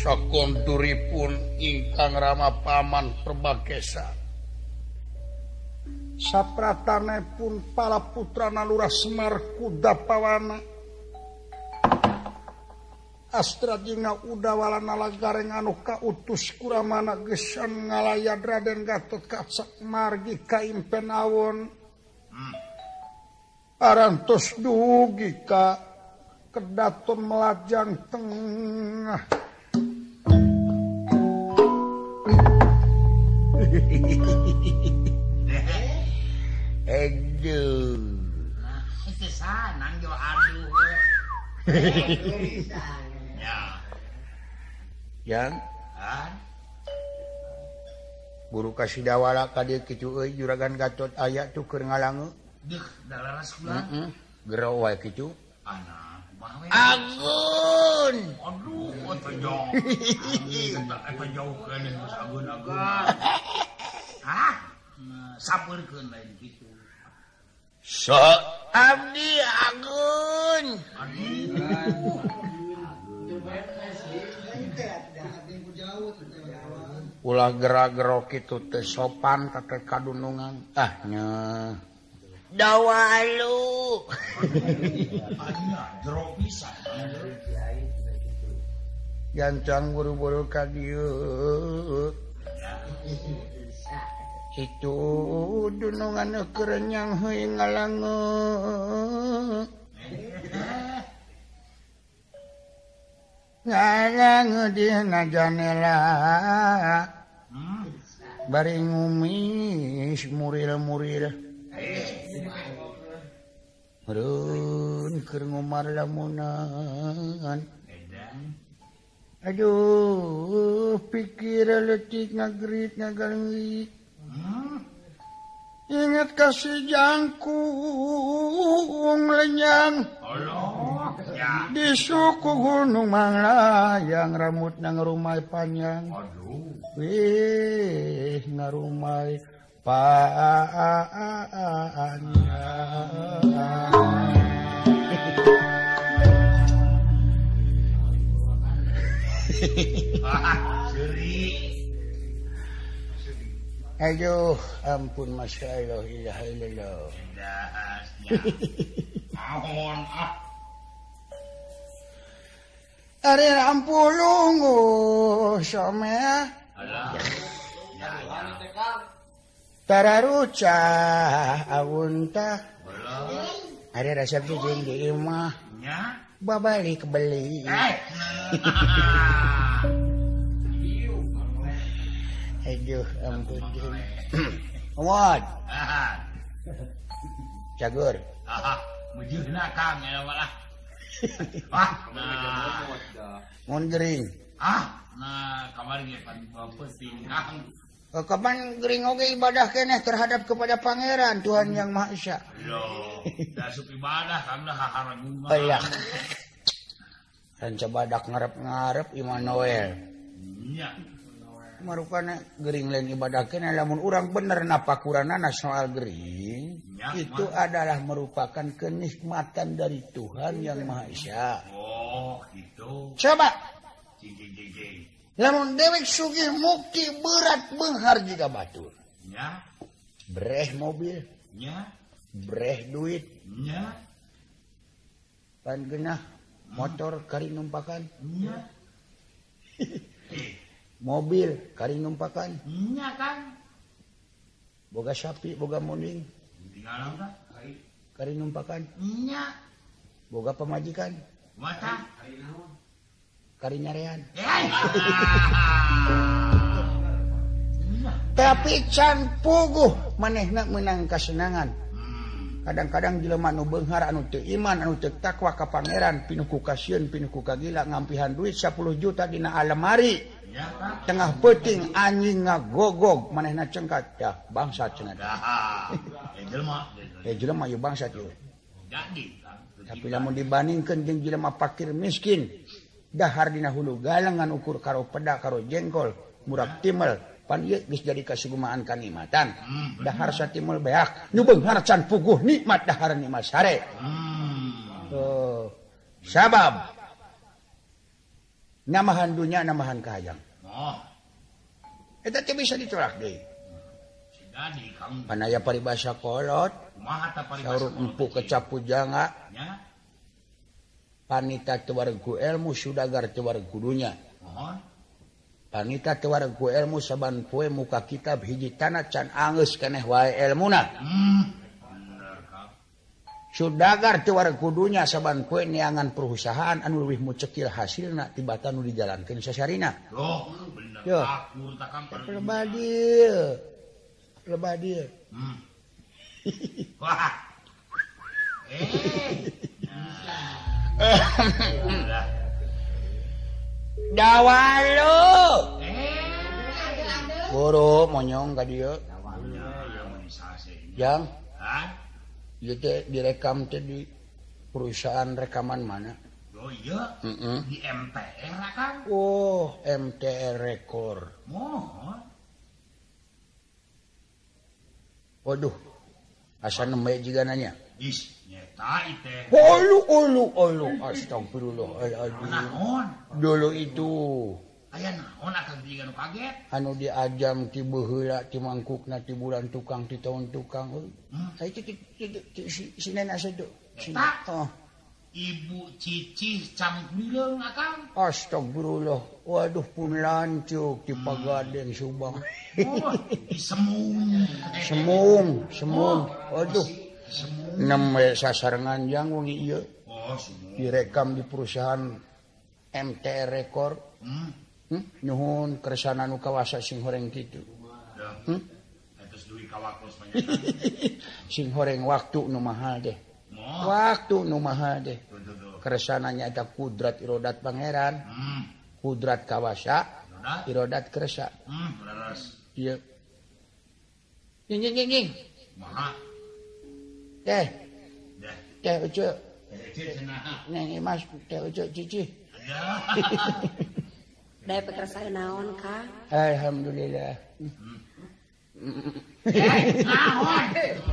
sakonturipun ingkang Rama Paman Perbagesa sapratanepun para putrana Lurah Semar Kudapawana Astradina Udawalana Lagareng anu kautus kuramana gesan ngalayad Raden Gatot Kaca margi ka impen awon arantos dugi ka kedaton melajang tengah aduh itu sanang jo aduh yang buru kasih dawala kadieu kitu euy juragan Gatot aya tuh keur ngalangu deuh dalaras kula gerau wae kitu ana Agun aduh eta jauh eta jauh keun geus agun-agun sabeurkeun lain kitu so abdi Agun ulah gera-gero kitu teh sopan kakek kadunungan nya dawalu jero pisan gancang buru-buru ka dieu itu dunungan kerenyang heuing ngalangu ngalangu dina janela bari ngumis muril-muril Reun keur ngumar lamunan aduh pikir letik ngagrit ngagalengit ingat kasih jangkung lenyang di suku Gunung Manglayang rambut nang rumai panjang wih ngarumai panjang aduh ampun Masya Allah ilaha illallah ari rampulungu somea tararuca awunta ari resep jeung di imah babalik beli aduh ampun Muhammad cagur mujudna kang ya malah mun gering nah kamari ge pan penting kang kapan gering oge ibadah keneh terhadap kepada pangeran Tuhan yang Maha Esa loh da sup ibadah kang dah haragung iya ranca badak ngarep-ngarep Immanuel nya marupana gering lain ibadah keneh lamun urang bener napakuranana soal gering itu adalah merupakan kenikmatan dari Tuhan yang Maha Esa. Oh gitu Coba jing lamun dewek sugih mukti berat beunghar jiga batur nya breh mobil nya breh duit nya pan geunah motor kari numpakan nya mobil kari numpakan nya kan boga sapi boga munding tinggalan ka kari numpakan nya boga pamajikan mata kari nyarean tapi can puguh manehna meunang kasenangan kadang-kadang jelema anu beunghar anu teu iman anu teu takwa ka pangeran pinuh ku kasieun pinuh ku kagila ngampihan duit 10 juta dina alemari tengah peuting anjing ngagogog manehna cengkat ya bangsat cenah jelema ieu bangsat ieu tapi lamun dibandingkeun jeung jelema fakir miskin dahar dina hulu galengan ukur karo peda karo jengkol murag timel pan ieu geus jadi kasugumaan kanikmatan dahar satimel beak nu beunghar can puguh nikmat dahar nikmat sare sabab namahan dunya namahan kahayang Oh, eta teh bisa ditolak deui si Dadi Kang panaya paribasa kolot kumaha ta saur paribasa empu kecapu janga nya? panita teu wareg ku ilmu sudagar teu wareg ku dunya Mohon. panita teu wareg ku ilmu saban poe muka kitab hiji tanah can angeus keneh wae ilmuna Bener Kang. sudagar teu wareg ku dunya saban poe neangan perusahaan anu leuwih mucekil hasilna tibatan nu dijalankeun sasarina Loh, bener Yo. akur ta Kang. lebah dieu Wah. Udah. dawalo boro monyong ka dieu yang Hah? ieu teh direkam teh di perusahaan rekaman mana Oh iya, di MTR Kang. oh MTR Record Mohon. waduh asa nembe jiga nanya Is, nyeta iteh. olu astagfirullahaladzim Naon? dulu itu Aya naon akang tiga nu kaget? anu diajam ti beheula ti mangkukna ti bulan tukang ti tahun tukang ai si nena sedo Eta? oh Ibu Cici Cangkuleung Akang. astagfirullah waduh pun lancuk ti Pagaden Subang Oh, di semung waduh Semung. nembe sasarengan jang wong ieu Oh, semung. direkam di perusahaan MTR Record nyuhun keresana nu kawasa sing horeng kitu Dah. Etos duwi kawakos panjang. sing horeng waktu nu mahal deh Moh. waktu nu mahal deh Tuh. keresananya ada kudrat irodat pangeran kudrat kawasa Udah. irodat keresa Leres. iya nying Maha. teh Dah. ucu Cenah. neng mas teh ucu cici Ya. Daya pekerjaan naon Kang? alhamdulillah Naon?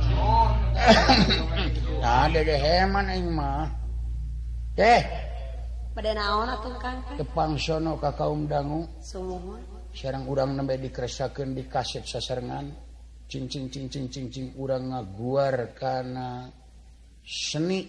ada deh heman aing mah teh Pada naon atuh Kang? tepang sono ka kaum dangu Sumuhun. sareng urang nembe dikeresakeun di kaset sasarengan cing urang ngaguar kana seni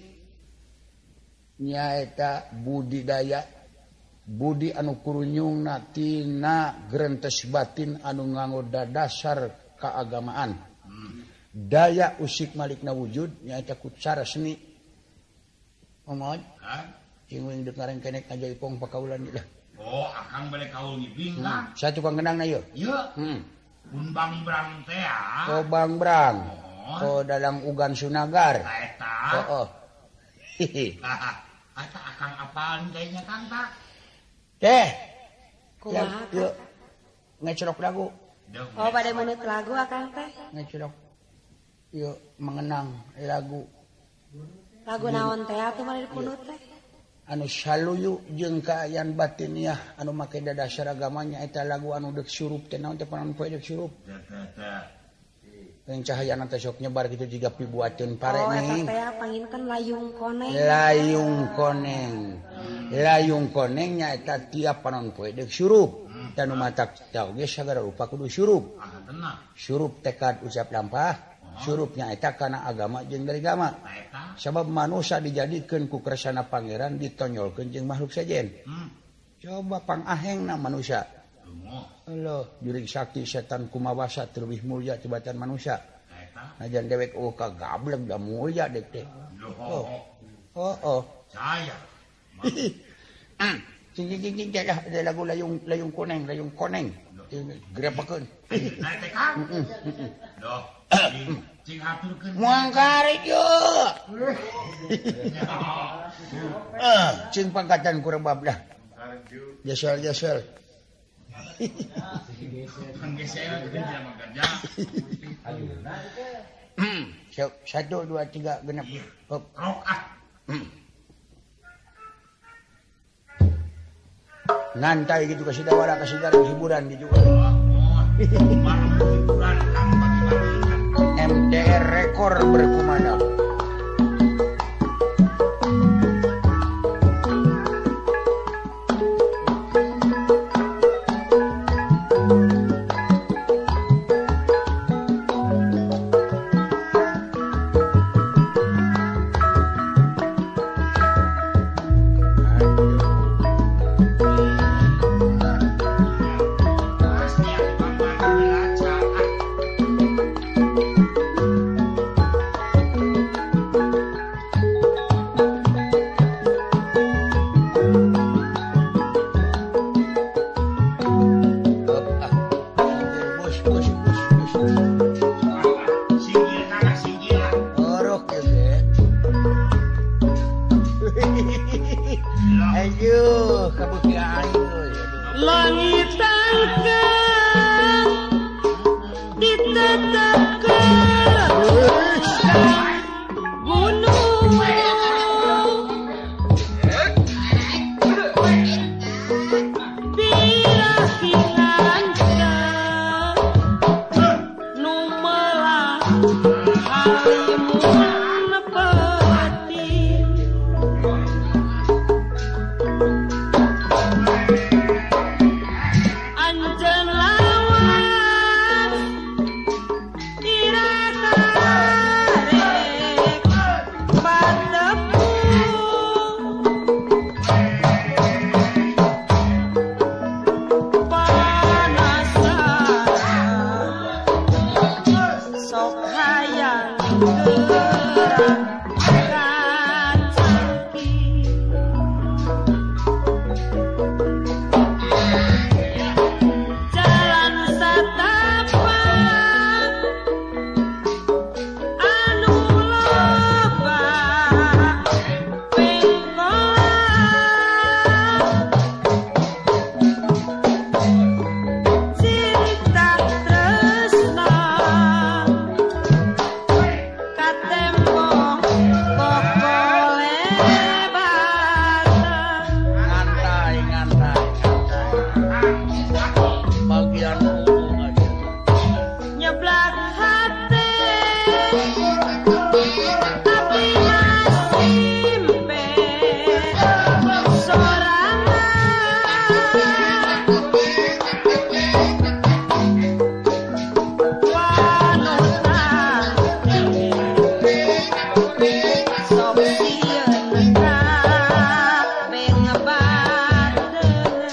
nyaeta budidaya budi anu kurunyungna tina grentes batin anu nganggo dasar keagamaan daya usik malikna wujud nyaeta ku cara seni omong Kan? cing wing deuk ngareng kenek ajaibong pakaulan lah Oh, akang balik kaul ngibing Kang. saya tukang genangna ieu Ieu. Pun Bang Brang teh ko Bang Brang Oh. ko dalang ugan sunagar Eta. oh hihi Eta akang apaan kayaknya Kang tak? teh Kumaha yuk Kang? ngecerok lagu Oh pada menit lagu Akang teh. ngecerok yuk mengenang lagu Lagu naon teh atuh mari dipunut teh? anu saluyu jeung kaayaan batiniah anu make dasar agamanya eta lagu anu deuk surup teh naon teh panaon poe deuk surup Teh. yang cahayana teh sok nyebar kitu jiga pibuateun pare Oh eta ning teh panginkeun layung koneng. layung koneng nyaeta tiap panaon poe deuk surup dan nu matak tau ge sagara rupa kudu surup Ah, tenang. surup tekad ucap lampah surup nyaeta kana agama jeung dari agama Eta. sabab manusia dijadikeun ku kersana pangeran ditonyolkeun jeung makhluk sajen coba pangahengna manusia Tunggu. Allah jurig sakti setan kumawasa terlebih mulia tibatan manusia Eta. najan dewek kagablek da mulia dek teh Loh. oh Saya. cing dah ada lagu layung koneng grepakeun Naik teh Kang. Loh. Cing aturkeun. moang karek yo cing pangkatan ku rebab dah jasel Kan geser kerja mah kerja. 1 2 3 genep hop Rok ah. ngantai gitu kasih dawara kasih garang hiburan di juga Marah hiburan Kang bagi-bagi. MTR Record berkumandang Aduh, kabukti aing euy. Langit angkat ditetapkan gunung dirakilan nu melah halimun peti anjeun lawas irakarek patepu panasaran sok hayang gerak kacaki jalan satapak anu loba pengkolan cinta tresna katembong kokole batang Ngantai. Bagian umum aja. nyeblak hati tapi masih mpe sorangan wanutan sok sieun kabeh ngebadeun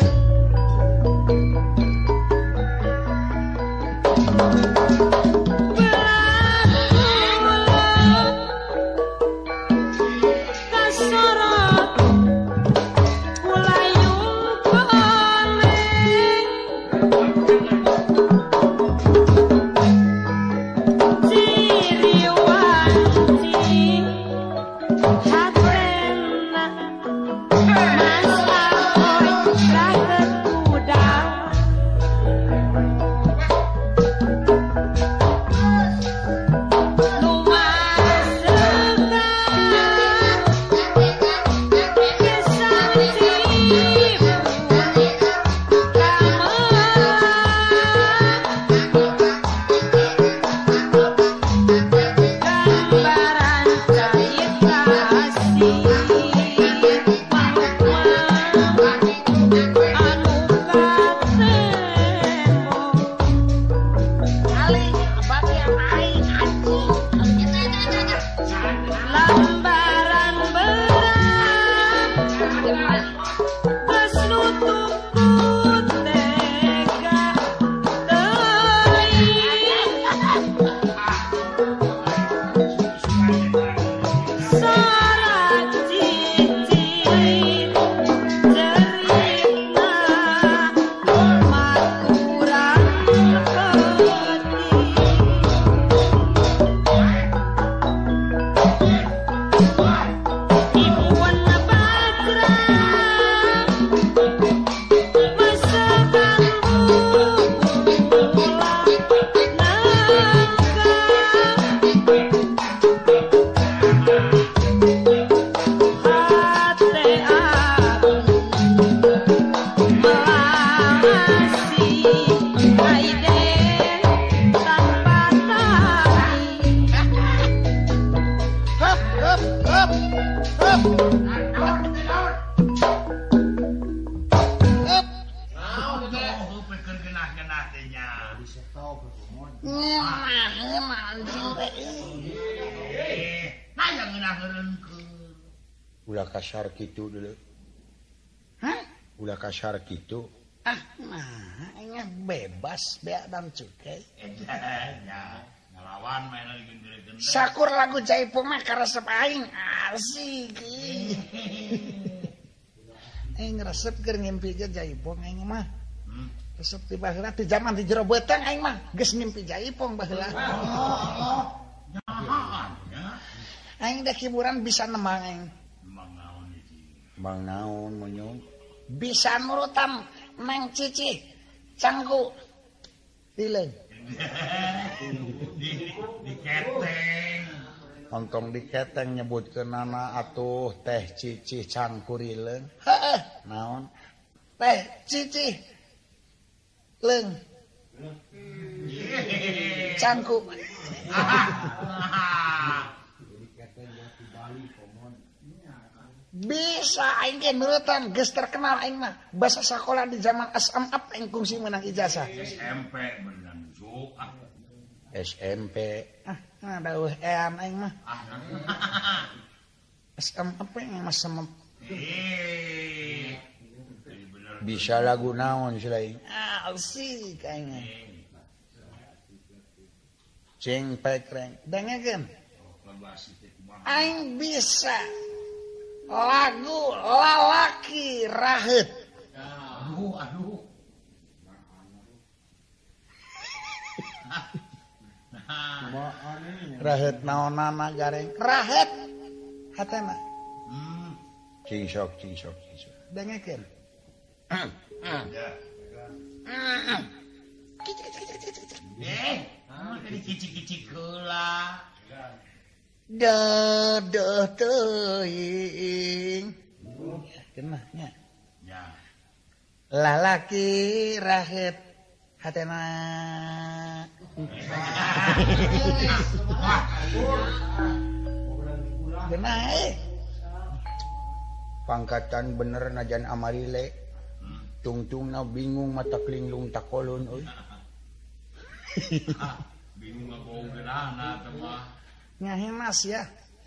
kasorot ulayung kone ciriwanci hatena masahoy raket udang lambaran berat geus nutup tega teuing sorak cicit cerita maturan peti ibuan bajra masakan gula nangka hate melawasi aiden tanpa tali Pikir genah-genah teh nya. Nah yang genah ngeureunkeun. Ulah kasar kitu dulu. Ulah kasar kitu. Nah, bebas bea dan cukai. Ya, ngelawan main lagi gede-gede. Sakur lagu Jaipong mah karesep aing asik. Aing resep keur ngimpi ge Jaipong aing mah. Resep ti baheula ti zaman di jero beutang aing mah geus ngimpi Jaipong baheula. Nyahaan ya. Aing da hiburan bisa nemang aing. Emang naon iki? Bang naon menyung bisa nurutan Neng Cici cangku dileung di keteng. ontong diketeng nyebutkeunana atuh teh Cici cangkurileung heeh naon Teh Cici leung cangku bisa aing ge nurutan geus terkenal aing mah basa sekolah di zaman asam up aing kungsi menang ijazah SMP menang ju. SMP daweuh ean aing mah Ah. asam up aing mah semep Bener. bisa lagu naon selain asik aing mah cing pekreng dengekeun Labasi teh kumaha. aing bisa lagu lalaki raheut Aduh. raheut naonana gareng raheut hatena cing sok dengekeun Ya. Tadi kicik-kicik heula. Dadah teuing kenah nya Ya. lalaki raheut hatena genah pangkatan bener najan amarile tungtungna bingung mata kelinglung takolun euy Bingung ngabau geurana teh mah. nyahemas ya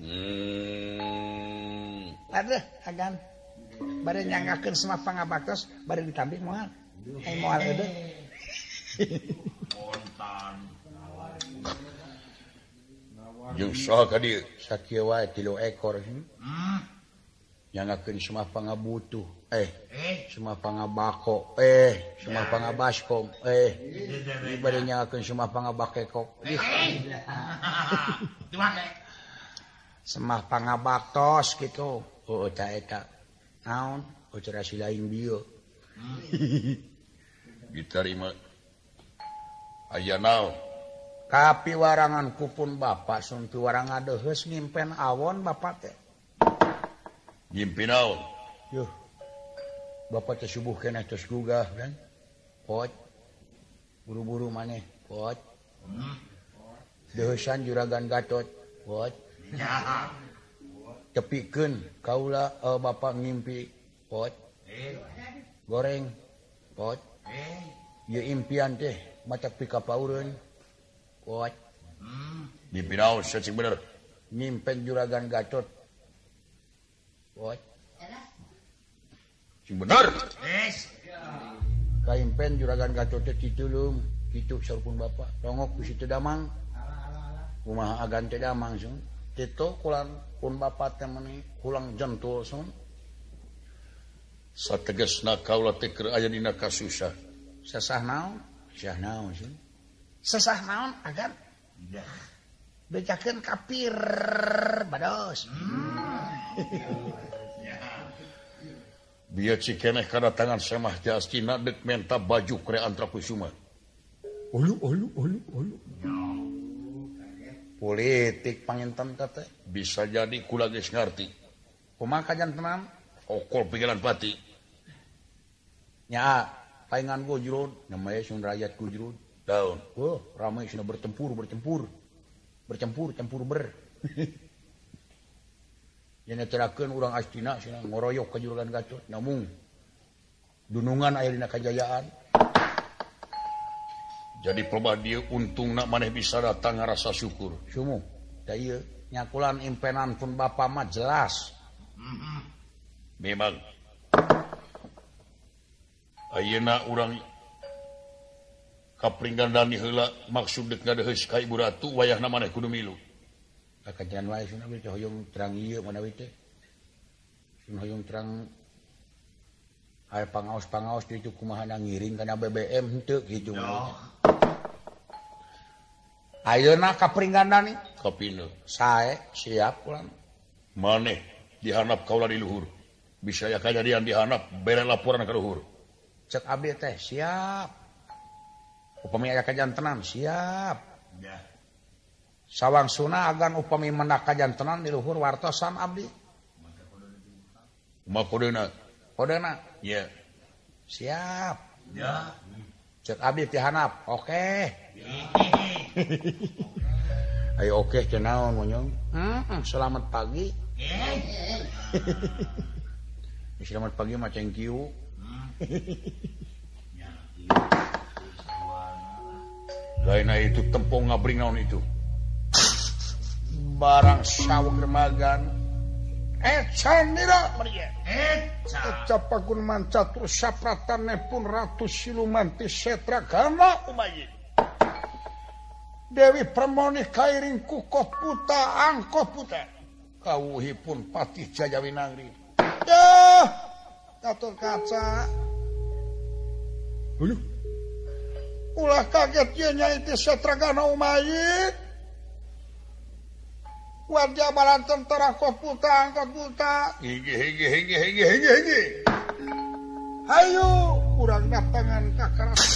aduh agan bari nyanggakeun semua pangabaktos bari ditambi moal moal eudeuh Kontan. jeung saha ka dieu sakieu wae 3 ekor nyangakeun semua pangabutuh semua pangabako semua pangabaskom ieu bari nyangakeun semua pangabakekok semua pangabaktos gitu eta naon cara silaing dieu Diterima. Aya naon? kapiwarangan kupun bapak sun piwarang adeheus ngimpen awon bapak teh Ngimpi naon? yuh bapak teh subuh keneh tos gugah kan pot buru-buru maneh pot deusan juragan Gatot pot tepikeun kaula bapak ngimpi pot goreng pot ieu impian teh matak pikapaureun pot Ngimpi naon cacing bener? nyimpen juragan Gatot pot Cing bener. kaimpen juragan Gatot teh ditulung kitu sarupun bapak rongok ku situ damang kumaha agan teh damang sun kitu kulan pun bapak teh meuni kulang jentul sun Sategesna kaula teh keur aya dina kasusah. sesah naon sun sesah naon agan bejakeun kapir bados Bieu cikeneh kadatangan Semah Jastina dek menta baju krean Trakusuma. ulu politik panginten teh Bisa jadi kula geus ngarti. kumaha kajantenan Okol pikiran pati. nya paingan gojrod namanya sun rakyat gojrod Daun. ramai sudah bertempur Yana terakeun urang Astina cenah ngoroyok ka juragan Gatot namung dunungan aya dina kajayaan. Jadi pelobah dieu untungna maneh bisa datang ngarasa syukur. Sumuh da ieu nyakulan impenan pun bapa mah jelas. Memang ayeuna urang kapringgandani heula maksud deuk ngadeheus ka Ibu Ratu wayahna maneh kudu milu. Kakajan wae sun abdi hoyong terang ieu manawi teh. Sun hoyong terang aya pangaos-pangaos di itu kumaha ngiring kana BBM henteu kitu. Ayeuna kapringgandani Kapina sae siap ulang. maneh dihanap kaula di luhur. bisa ya kejadian dihanap bere laporan ka luhur. Cek abdi teh siap. Upami aya kajantenan siap. Ya. Sawangsuna agan upami mendak kajantenan di luhur wartosan abdi. Kumaha kodena? Kodena Ya. siap. Ya. Cek abdi ti hanap. Oke. Ayo oke kenaon monyong. Selamat pagi. Selamat pagi mah thank you. Lainna itu tempong ngabring naon itu. Barang saweg remagan. Canira Maria. Capakun mancatur sapratanepun Ratu Siluman ti Setragana umayi. Dewi Permoni kairing ku Kotputa angkot puta. Kawuhipun Patih Jajawinangri. Yah, Catur kaca. Ulah kaget ye Nyai ti Setragana umayi. Wajah balan tentara Kotputa angkot puta. Hege. Hayu urang datangan ka keras.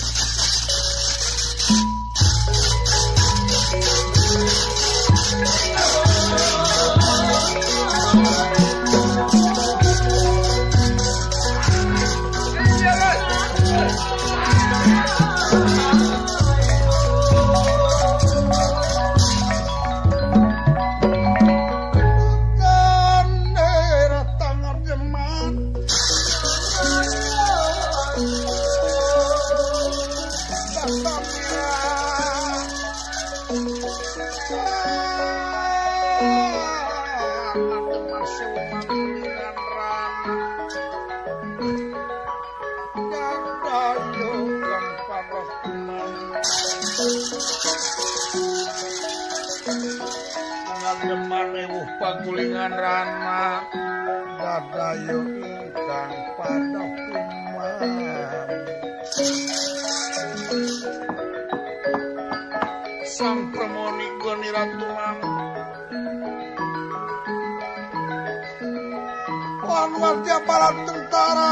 Pagulingan rana dadayo ingkang pada kuman sang Permoni goni ratuan wan warga bala tentara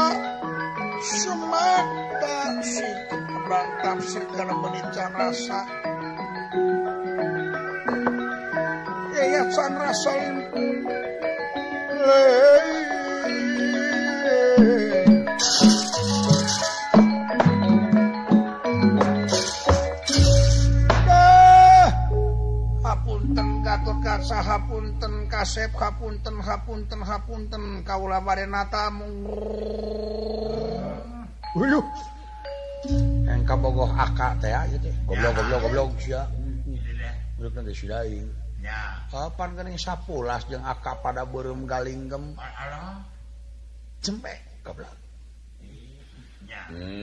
semata si kebrang tafsir kana menican rasa ya can rasa limpun hapunten Gatot Kaca hapunten Kasep hapunten kaula barena tamu engka bogoh aka teh gitu goblok sia urip teh sidaing. Ya. Kapan geuning 10 jeung aka pada beureum galinggem. Allah. Cempe goblok. Ya.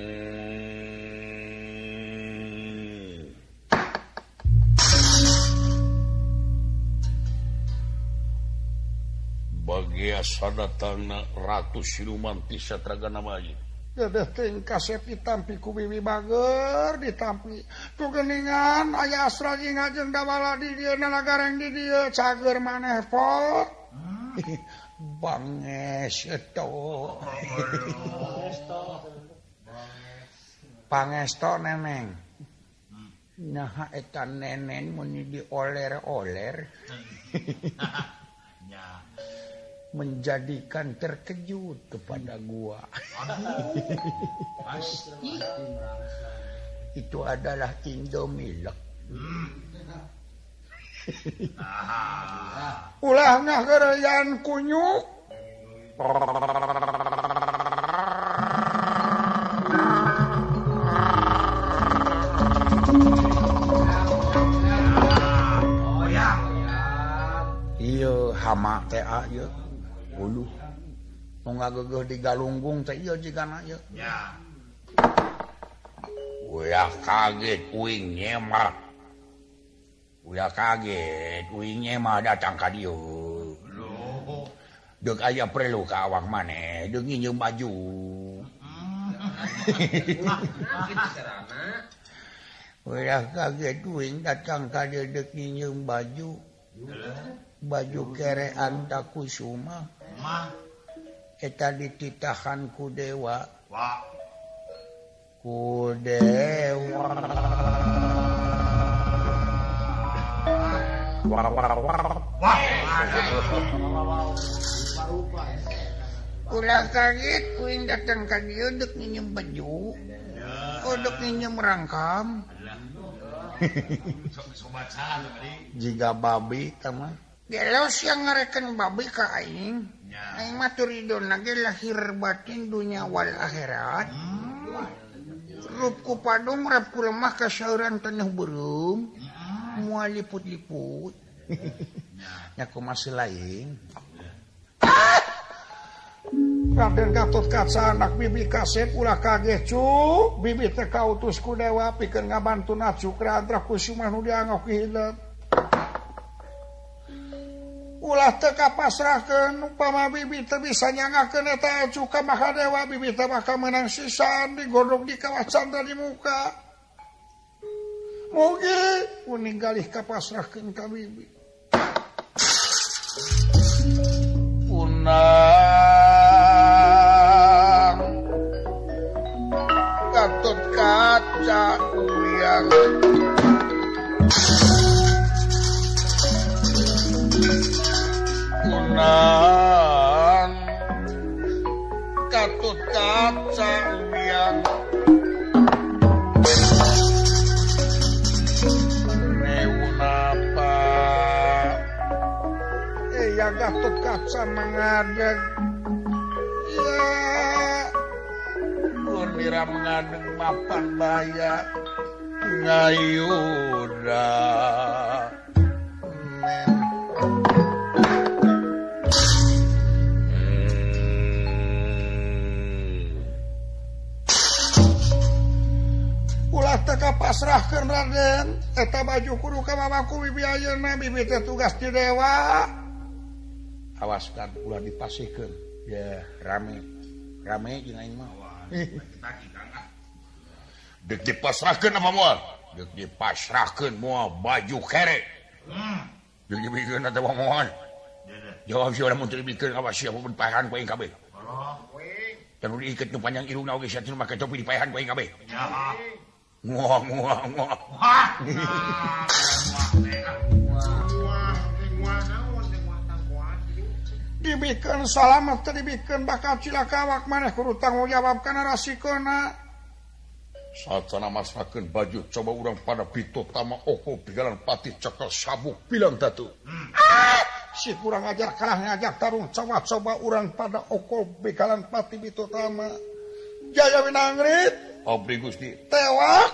Bagia sadatangna Ratu Siluman ti Setragana Mayi. Dedeh ting Kasep ditampi ku Bibi Bager ditampi ku geuningan aya asraji ngajeng dawala di dieu nalagareng di dieu cager maneh pot. Pangesto. Pangesto neneng. Nah eta nenen mun dioler-oler. Ya. Menjadikan terkejut kepada gua. Pasti. Itu adalah Indomilk. Ulah ngageureyan kunyuk. Oh ya. Ieu hama teh ieu. Uluh. Nu ngageugeuh di Galunggung teh ieu jigana ieu. Ya. Uya kaget uing nyemar. Uya kaget uing nyemar datang ka dieu. Loh. Deuk aya perlu ka awak maneh, deuk nginjeum baju. Ulah kaget uing datang ka dieu deuk nginjeum baju. Baju kerean Takusuma. Mah. eta dititahan ku dewa Wah. ku dewa War. Wah. ulah kaget kuing datang ka dieu deuk nginjem baju deuk nginjem rangkam Sobat sana tadi. jika babi tama gelos yang ngareken babi ka aing aing mah turidonna ge lahir batin dunya wal akhirat rupku padung rapku lemah kasauran taneuh beureum moal liput-liput nya kumaha lain Raden Gatot Kaca anak bibi Kasep ulah kaget cuk bibi teh kautus ku dewa pikeun ngabantu Cukra Antra Kusuma nu dianggap hideung ulah teu kapasrahkeun upama bibi teu bisa nyangakeun eta Acu ka Mahadewa bibi teh bakal menang sisan digodog di kawah candra di muka mugi uning galih kapasrahkeun ka bibi Gatot Kaca yang Unan Gatot Kaca yang Neunapa ya Gatot Kaca mengadeg ya Nira mengadeng mapan baya ngayuda ulah teka pasrahkeun Raden eta baju kudu ka mamaku bibi ayeuna bibi teh tugas di dewa awaskan ulah dipasihkeun ya rame jeung aing mah Dek dipasrahkeun apa moal? Dek dipasrahkeun moal baju kere. Dek dibikeun eta moal. Jawab si urang mun teu dibikeun awas sia pun paehan ku aing kabeh. Tanu diiket nu panjang irungna oge saeun make topi dipaehan ku aing kabeh. Muah. Dibikeun salamet teh dibikeun bakal cilaka awak maneh kudu tanggung jawab kana rasikona Saatana masrakeun baju coba urang pada pito tama oko pigalan pati cekel sabuk bilang tatu. Si kurang ajar kalah ngajak tarung coba urang pada oko pigalan pati pito tama Jaya Winangrit Abdi Gusti tewak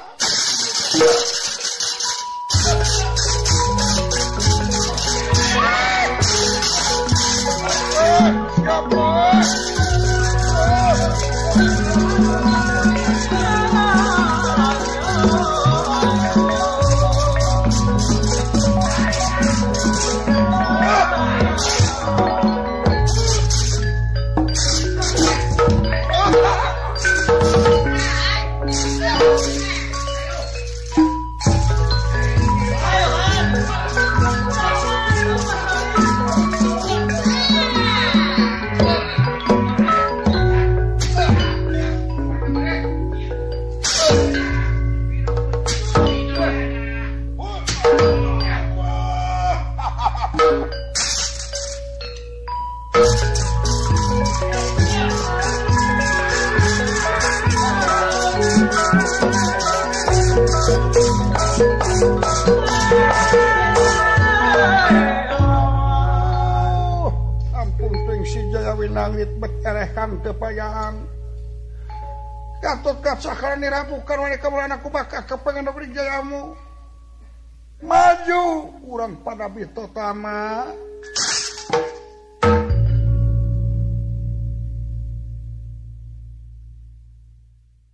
Winangrit beterehkan kepayaan Gatot Kaca karena dirapukan oleh kemuliaan aku bakal kepengen dok di jayamu maju kurang pada bito tama